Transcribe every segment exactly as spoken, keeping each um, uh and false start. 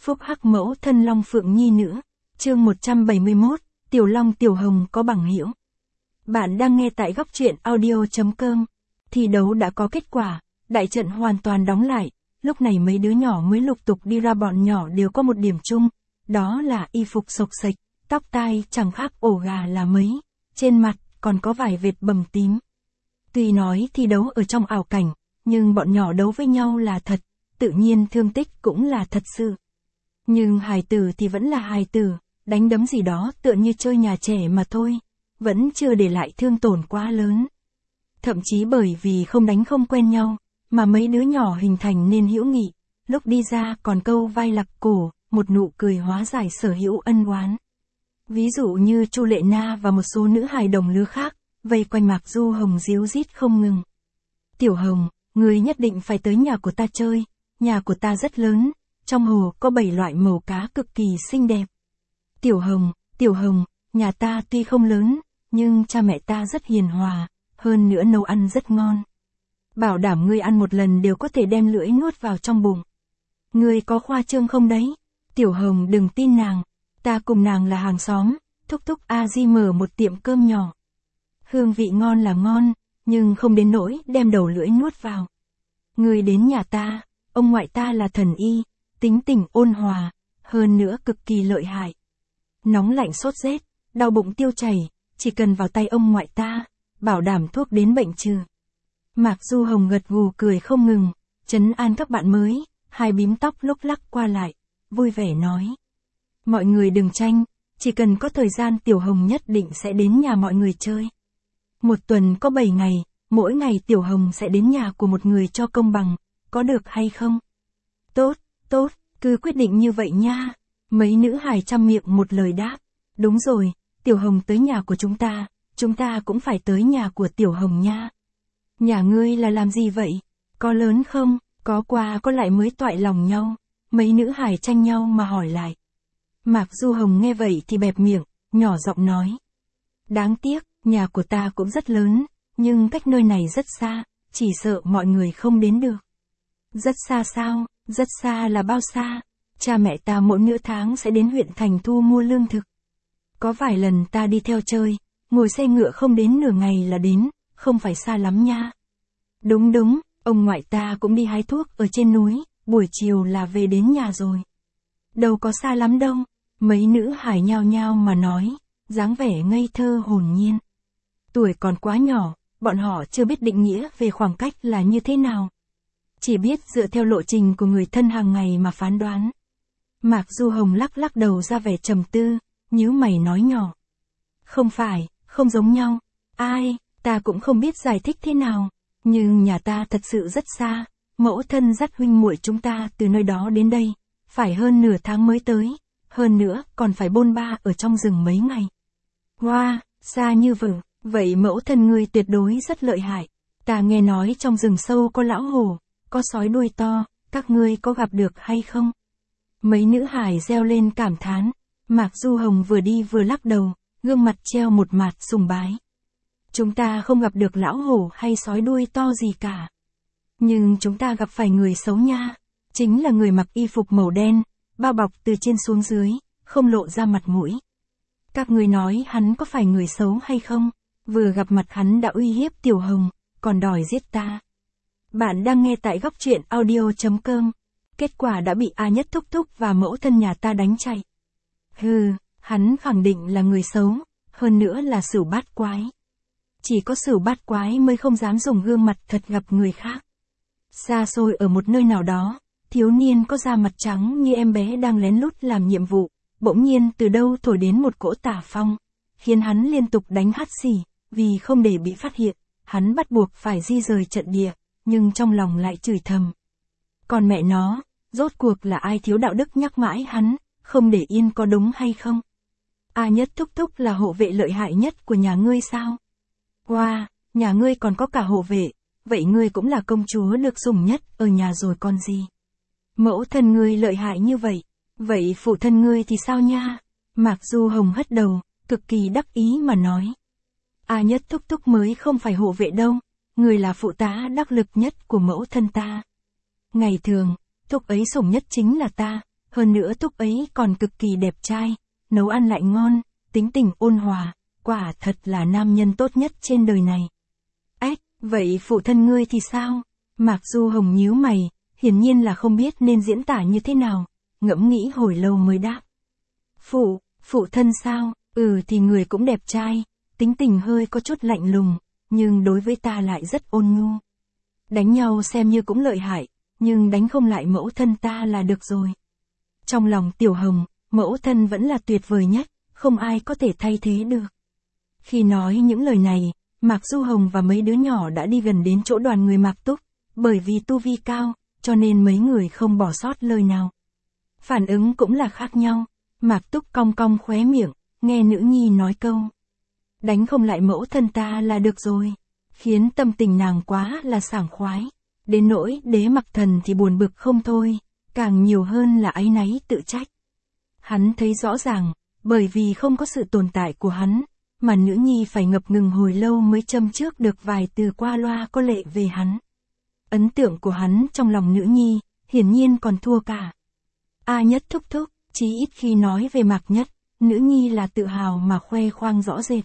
phúc hắc mẫu thân Long Phượng Nhi nữa. Chương một trăm bảy mươi mốt, Tiểu Long Tiểu Hồng có bằng hữu. Bạn đang nghe tại góc truyện audio chấm com. Thi đấu đã có kết quả, đại trận hoàn toàn đóng lại, lúc này mấy đứa nhỏ mới lục tục đi ra, bọn nhỏ đều có một điểm chung, đó là y phục xộc xệch, tóc tai chẳng khác ổ gà là mấy, trên mặt còn có vài vệt bầm tím. Tuy nói thi đấu ở trong ảo cảnh, nhưng bọn nhỏ đấu với nhau là thật, tự nhiên thương tích cũng là thật sự. Nhưng hài tử thì vẫn là hài tử, đánh đấm gì đó tựa như chơi nhà trẻ mà thôi, vẫn chưa để lại thương tổn quá lớn. Thậm chí bởi vì không đánh không quen nhau, mà mấy đứa nhỏ hình thành nên hữu nghị, lúc đi ra còn câu vai lặc cổ, một nụ cười hóa giải sở hữu ân oán. Ví dụ như Chu Lệ Na và một số nữ hài đồng lứa khác, vây quanh Mạc Du Hồng ríu rít không ngừng. Tiểu Hồng, ngươi nhất định phải tới nhà của ta chơi, nhà của ta rất lớn, trong hồ có bảy loại màu cá cực kỳ xinh đẹp. Tiểu Hồng, Tiểu Hồng, nhà ta tuy không lớn, nhưng cha mẹ ta rất hiền hòa, hơn nữa nấu ăn rất ngon. Bảo đảm ngươi ăn một lần đều có thể đem lưỡi nuốt vào trong bụng. Ngươi có khoa trương không đấy? Tiểu Hồng đừng tin nàng, ta cùng nàng là hàng xóm, thúc thúc A Di mở một tiệm cơm nhỏ. Hương vị ngon là ngon, nhưng không đến nỗi đem đầu lưỡi nuốt vào. Ngươi đến nhà ta, ông ngoại ta là thần y, tính tình ôn hòa, hơn nữa cực kỳ lợi hại. Nóng lạnh sốt rét, đau bụng tiêu chảy, chỉ cần vào tay ông ngoại ta, bảo đảm thuốc đến bệnh trừ. Mạc Du Hồng gật gù cười không ngừng, trấn an các bạn mới, hai bím tóc lúc lắc qua lại, vui vẻ nói. Mọi người đừng tranh, chỉ cần có thời gian Tiểu Hồng nhất định sẽ đến nhà mọi người chơi. Một tuần có bảy ngày, mỗi ngày Tiểu Hồng sẽ đến nhà của một người cho công bằng, có được hay không? Tốt, tốt, cứ quyết định như vậy nha. Mấy nữ hài trăm miệng một lời đáp. Đúng rồi, Tiểu Hồng tới nhà của chúng ta, chúng ta cũng phải tới nhà của Tiểu Hồng nha. Nhà ngươi là làm gì vậy? Có lớn không? Có qua có lại mới toại lòng nhau. Mấy nữ hài tranh nhau mà hỏi lại. Mạc Du Hồng nghe vậy thì bẹp miệng, nhỏ giọng nói. Đáng tiếc, nhà của ta cũng rất lớn, nhưng cách nơi này rất xa, chỉ sợ mọi người không đến được. Rất xa sao? Rất xa là bao xa? Cha mẹ ta mỗi nửa tháng sẽ đến huyện thành thu mua lương thực. Có vài lần ta đi theo chơi, ngồi xe ngựa không đến nửa ngày là đến, không phải xa lắm nha. Đúng đúng, ông ngoại ta cũng đi hái thuốc ở trên núi, buổi chiều là về đến nhà rồi. Đâu có xa lắm đâu, mấy nữ hài nhao nhao mà nói, dáng vẻ ngây thơ hồn nhiên. Tuổi còn quá nhỏ, bọn họ chưa biết định nghĩa về khoảng cách là như thế nào. Chỉ biết dựa theo lộ trình của người thân hàng ngày mà phán đoán. Mạc Du Hồng lắc lắc đầu ra vẻ trầm tư, nhíu mày nói nhỏ. Không phải, không giống nhau. Ai, ta cũng không biết giải thích thế nào. Nhưng nhà ta thật sự rất xa, mẫu thân dắt huynh muội chúng ta từ nơi đó đến đây, phải hơn nửa tháng mới tới, hơn nữa còn phải bôn ba ở trong rừng mấy ngày. Wow, xa như vậy, vậy mẫu thân ngươi tuyệt đối rất lợi hại. Ta nghe nói trong rừng sâu có lão hổ, có sói đuôi to, các ngươi có gặp được hay không? Mấy nữ hài reo lên cảm thán, Mạc Du Hồng vừa đi vừa lắc đầu, gương mặt treo một mặt sùng bái. Chúng ta không gặp được lão hổ hay sói đuôi to gì cả. Nhưng chúng ta gặp phải người xấu nha, chính là người mặc y phục màu đen, bao bọc từ trên xuống dưới, không lộ ra mặt mũi. Các ngươi nói hắn có phải người xấu hay không? Vừa gặp mặt hắn đã uy hiếp Tiểu Hồng, còn đòi giết ta. Bạn đang nghe tại góc truyện audio chấm com. Kết quả đã bị A Nhất thúc thúc và mẫu thân nhà ta đánh chạy. Hừ, hắn khẳng định là người xấu, hơn nữa là sửu bát quái. Chỉ có sửu bát quái mới không dám dùng gương mặt thật gặp người khác. Xa xôi ở một nơi nào đó, thiếu niên có da mặt trắng như em bé đang lén lút làm nhiệm vụ, bỗng nhiên từ đâu thổi đến một cỗ tà phong, khiến hắn liên tục đánh hắt xì, vì không để bị phát hiện, hắn bắt buộc phải di rời trận địa, nhưng trong lòng lại chửi thầm. Còn mẹ nó, rốt cuộc là ai thiếu đạo đức nhắc mãi hắn, không để yên có đúng hay không? A Nhất thúc thúc là hộ vệ lợi hại nhất của nhà ngươi sao? Wow, nhà ngươi còn có cả hộ vệ, vậy ngươi cũng là công chúa được sủng nhất ở nhà rồi còn gì? Mẫu thân ngươi lợi hại như vậy, vậy phụ thân ngươi thì sao nha? Mạc Du Hồng hất đầu, cực kỳ đắc ý mà nói. A Nhất thúc thúc mới không phải hộ vệ đâu, người là phụ tá đắc lực nhất của mẫu thân ta. Ngày thường, thúc ấy sủng nhất chính là ta, hơn nữa Túc ấy còn cực kỳ đẹp trai, nấu ăn lại ngon, tính tình ôn hòa, quả thật là nam nhân tốt nhất trên đời này. Ếch, vậy phụ thân ngươi thì sao? Mạc Du Hồng nhíu mày, hiển nhiên là không biết nên diễn tả như thế nào, ngẫm nghĩ hồi lâu mới đáp. Phụ, phụ thân sao? Ừ thì người cũng đẹp trai, tính tình hơi có chút lạnh lùng, nhưng đối với ta lại rất ôn nhu. Đánh nhau xem như cũng lợi hại, nhưng đánh không lại mẫu thân ta là được rồi. Trong lòng Tiểu Hồng, mẫu thân vẫn là tuyệt vời nhất, không ai có thể thay thế được. Khi nói những lời này, Mạc Du Hồng và mấy đứa nhỏ đã đi gần đến chỗ đoàn người Mạc Túc, bởi vì tu vi cao, cho nên mấy người không bỏ sót lời nào. Phản ứng cũng là khác nhau, Mạc Túc cong cong khóe miệng, nghe nữ nhi nói câu. Đánh không lại mẫu thân ta là được rồi, khiến tâm tình nàng quá là sảng khoái. Đến nỗi Đế Mặc Thần thì buồn bực không thôi, càng nhiều hơn là áy náy tự trách. Hắn thấy rõ ràng, bởi vì không có sự tồn tại của hắn, mà nữ nhi phải ngập ngừng hồi lâu mới châm trước được vài từ qua loa có lệ về hắn. Ấn tượng của hắn trong lòng nữ nhi, hiển nhiên còn thua cả. A Nhất thúc thúc, chí ít khi nói về Mạc Nhất, nữ nhi là tự hào mà khoe khoang rõ rệt.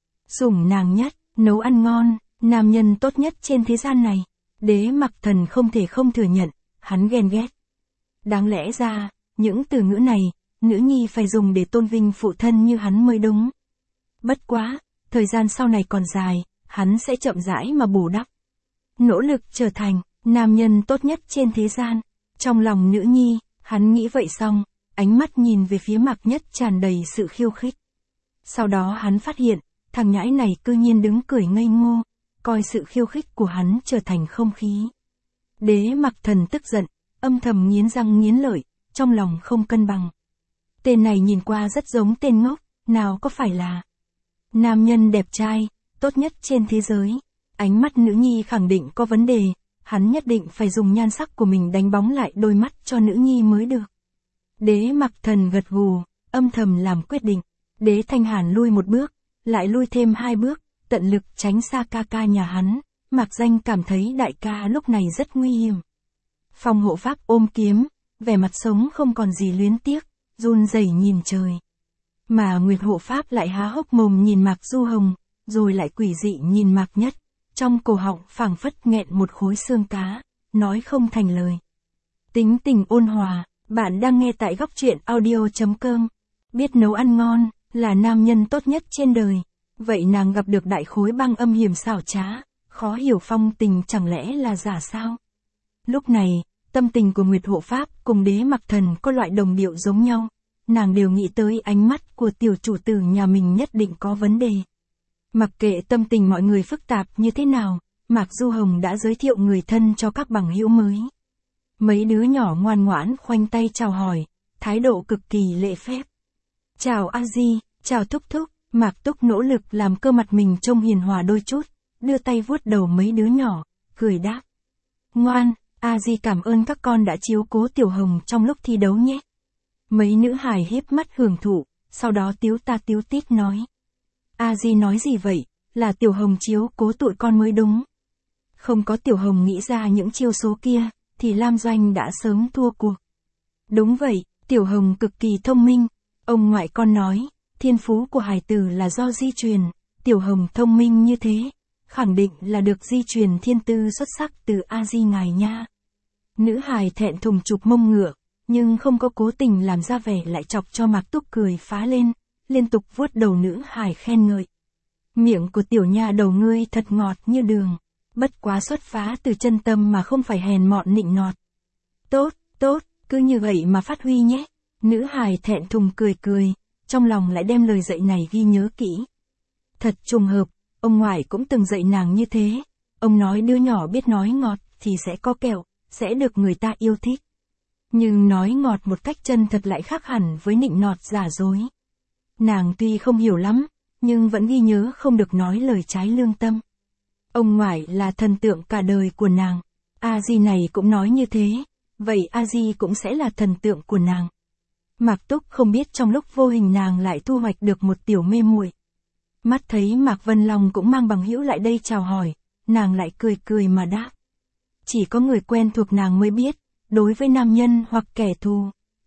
Sủng nàng nhất, nấu ăn ngon, nam nhân tốt nhất trên thế gian này. Đế Mặc Thần không thể không thừa nhận, hắn ghen ghét. Đáng lẽ ra, những từ ngữ này, nữ nhi phải dùng để tôn vinh phụ thân như hắn mới đúng. Bất quá, thời gian sau này còn dài, hắn sẽ chậm rãi mà bù đắp. Nỗ lực trở thành nam nhân tốt nhất trên thế gian. Trong lòng nữ nhi, hắn nghĩ vậy xong, ánh mắt nhìn về phía Mạc Nhất tràn đầy sự khiêu khích. Sau đó hắn phát hiện, thằng nhãi này cư nhiên đứng cười ngây ngô, coi sự khiêu khích của hắn trở thành không khí. Đế Mặc Thần tức giận, âm thầm nghiến răng nghiến lợi, trong lòng không cân bằng. Tên này nhìn qua rất giống tên ngốc, nào có phải là nam nhân đẹp trai, tốt nhất trên thế giới. Ánh mắt nữ nhi khẳng định có vấn đề, hắn nhất định phải dùng nhan sắc của mình đánh bóng lại đôi mắt cho nữ nhi mới được. Đế Mặc Thần gật gù, âm thầm làm quyết định. Đế Thanh Hàn lui một bước, lại lui thêm hai bước, tận lực tránh xa ca ca nhà hắn. Mạc Danh cảm thấy đại ca lúc này rất nguy hiểm. Phong hộ pháp ôm kiếm, vẻ mặt sống không còn gì luyến tiếc, run rẩy nhìn trời. Mà Nguyệt hộ pháp lại há hốc mồm nhìn Mạc Du Hồng, rồi lại quỷ dị nhìn Mạc Nhất, trong cổ họng phảng phất nghẹn một khối xương cá, nói không thành lời. Tính tình ôn hòa, bạn đang nghe tại góc truyện audio chấm com. Biết nấu ăn ngon, là nam nhân tốt nhất trên đời. Vậy nàng gặp được đại khối băng âm hiểm xảo trá, khó hiểu phong tình chẳng lẽ là giả sao? Lúc này, tâm tình của Nguyệt hộ pháp cùng Đế Mặc Thần có loại đồng điệu giống nhau. Nàng đều nghĩ tới ánh mắt của tiểu chủ tử nhà mình nhất định có vấn đề. Mặc kệ tâm tình mọi người phức tạp như thế nào, Mạc Du Hồng đã giới thiệu người thân cho các bằng hữu mới. Mấy đứa nhỏ ngoan ngoãn khoanh tay chào hỏi, thái độ cực kỳ lễ phép. Chào A Di, chào Thúc Thúc. Mạc Túc nỗ lực làm cơ mặt mình trông hiền hòa đôi chút, đưa tay vuốt đầu mấy đứa nhỏ, cười đáp. Ngoan, A Di cảm ơn các con đã chiếu cố Tiểu Hồng trong lúc thi đấu nhé. Mấy nữ hài híp mắt hưởng thụ, sau đó tiếu ta tiếu tít nói. A Di nói gì vậy, là Tiểu Hồng chiếu cố tụi con mới đúng. Không có Tiểu Hồng nghĩ ra những chiêu số kia, thì Lam Doanh đã sớm thua cuộc. Đúng vậy, Tiểu Hồng cực kỳ thông minh, ông ngoại con nói. Thiên phú của hài tử là do di truyền, Tiểu Hồng thông minh như thế, khẳng định là được di truyền thiên tư xuất sắc từ A Di ngài nha. Nữ hài thẹn thùng chụp mông ngựa, nhưng không có cố tình làm ra vẻ lại chọc cho Mạc Túc cười phá lên, liên tục vuốt đầu nữ hài khen ngợi. Miệng của tiểu nha đầu ngươi thật ngọt như đường, bất quá xuất phá từ chân tâm mà không phải hèn mọn nịnh nọt. Tốt, tốt, cứ như vậy mà phát huy nhé. Nữ hài thẹn thùng cười cười. Trong lòng lại đem lời dạy này ghi nhớ kỹ. Thật trùng hợp, ông ngoại cũng từng dạy nàng như thế. Ông nói đứa nhỏ biết nói ngọt thì sẽ có kẹo, sẽ được người ta yêu thích. Nhưng nói ngọt một cách chân thật lại khác hẳn với nịnh nọt giả dối. Nàng tuy không hiểu lắm, nhưng vẫn ghi nhớ không được nói lời trái lương tâm. Ông ngoại là thần tượng cả đời của nàng. A Di này cũng nói như thế, vậy A Di cũng sẽ là thần tượng của nàng. Mạc Túc không biết trong lúc vô hình nàng lại thu hoạch được một tiểu mê muội. Mắt thấy Mạc Vân Long cũng mang bằng hữu lại đây chào hỏi, nàng lại cười cười mà đáp. Chỉ có người quen thuộc nàng mới biết, đối với nam nhân hoặc kẻ thù,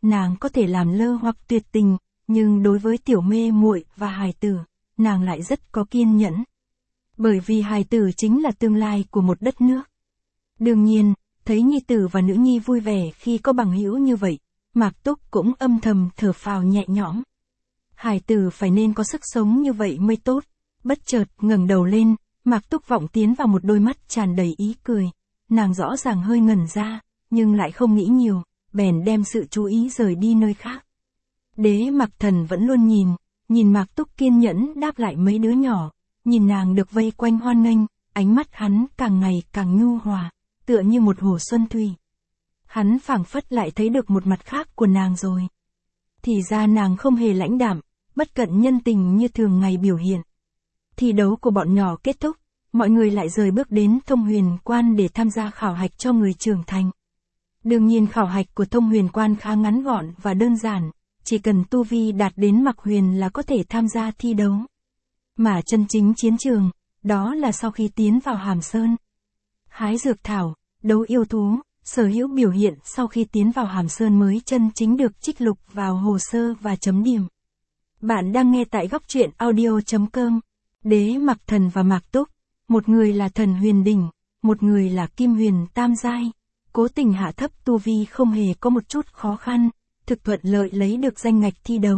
nàng có thể làm lơ hoặc tuyệt tình, nhưng đối với tiểu mê muội và hài tử, nàng lại rất có kiên nhẫn. Bởi vì hài tử chính là tương lai của một đất nước. Đương nhiên, thấy nhi tử và nữ nhi vui vẻ khi có bằng hữu như vậy, Mạc Túc cũng âm thầm thở phào nhẹ nhõm. Hài tử phải nên có sức sống như vậy mới tốt. Bất chợt ngẩng đầu lên, Mạc Túc vọng tiến vào một đôi mắt tràn đầy ý cười. Nàng rõ ràng hơi ngẩn ra, nhưng lại không nghĩ nhiều, bèn đem sự chú ý rời đi nơi khác. Đế Mặc Thần vẫn luôn nhìn, nhìn Mạc Túc kiên nhẫn đáp lại mấy đứa nhỏ, nhìn nàng được vây quanh hoan nghênh, ánh mắt hắn càng ngày càng nhu hòa, tựa như một hồ xuân thủy. Hắn phảng phất lại thấy được một mặt khác của nàng rồi. Thì ra nàng không hề lãnh đạm, bất cận nhân tình như thường ngày biểu hiện. Thi đấu của bọn nhỏ kết thúc, mọi người lại rời bước đến Thông Huyền Quan để tham gia khảo hạch cho người trưởng thành. Đương nhiên khảo hạch của Thông Huyền Quan khá ngắn gọn và đơn giản, chỉ cần tu vi đạt đến Mặc Huyền là có thể tham gia thi đấu. Mà chân chính chiến trường, đó là sau khi tiến vào Hàm Sơn. Hái dược thảo, đấu yêu thú, sở hữu biểu hiện sau khi tiến vào Hàm Sơn mới chân chính được trích lục vào hồ sơ và chấm điểm. Bạn đang nghe tại góc truyện audio chấm com. Đế Mặc Thần và Mạc Túc, một người là thần huyền đỉnh, một người là kim huyền tam giai, cố tình hạ thấp tu vi không hề có một chút khó khăn, thực thuận lợi lấy được danh ngạch thi đấu.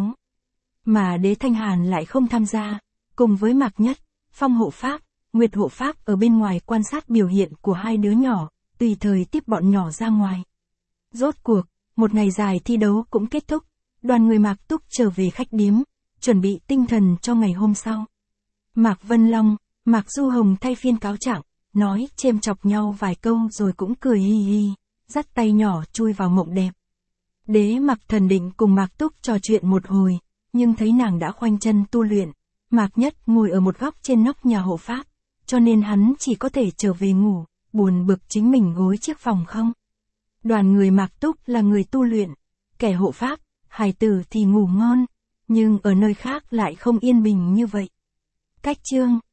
Mà Đế Thanh Hàn lại không tham gia, cùng với Mạc Nhất, Phong hộ pháp, Nguyệt hộ pháp ở bên ngoài quan sát biểu hiện của hai đứa nhỏ, tùy thời tiếp bọn nhỏ ra ngoài. Rốt cuộc, một ngày dài thi đấu cũng kết thúc, đoàn người Mạc Túc trở về khách điếm, chuẩn bị tinh thần cho ngày hôm sau. Mạc Vân Long, Mạc Du Hồng thay phiên cáo trạng, nói chêm chọc nhau vài câu rồi cũng cười hi hi, dắt tay nhỏ chui vào mộng đẹp. Đế Mặc Thần định cùng Mạc Túc trò chuyện một hồi, nhưng thấy nàng đã khoanh chân tu luyện, Mạc Nhất ngồi ở một góc trên nóc nhà hộ pháp, cho nên hắn chỉ có thể trở về ngủ, buồn bực chính mình gối chiếc phòng không. Đoàn người Mạc Túc là người tu luyện, kẻ hộ pháp, hài tử thì ngủ ngon, nhưng ở nơi khác lại không yên bình như vậy. Cách chương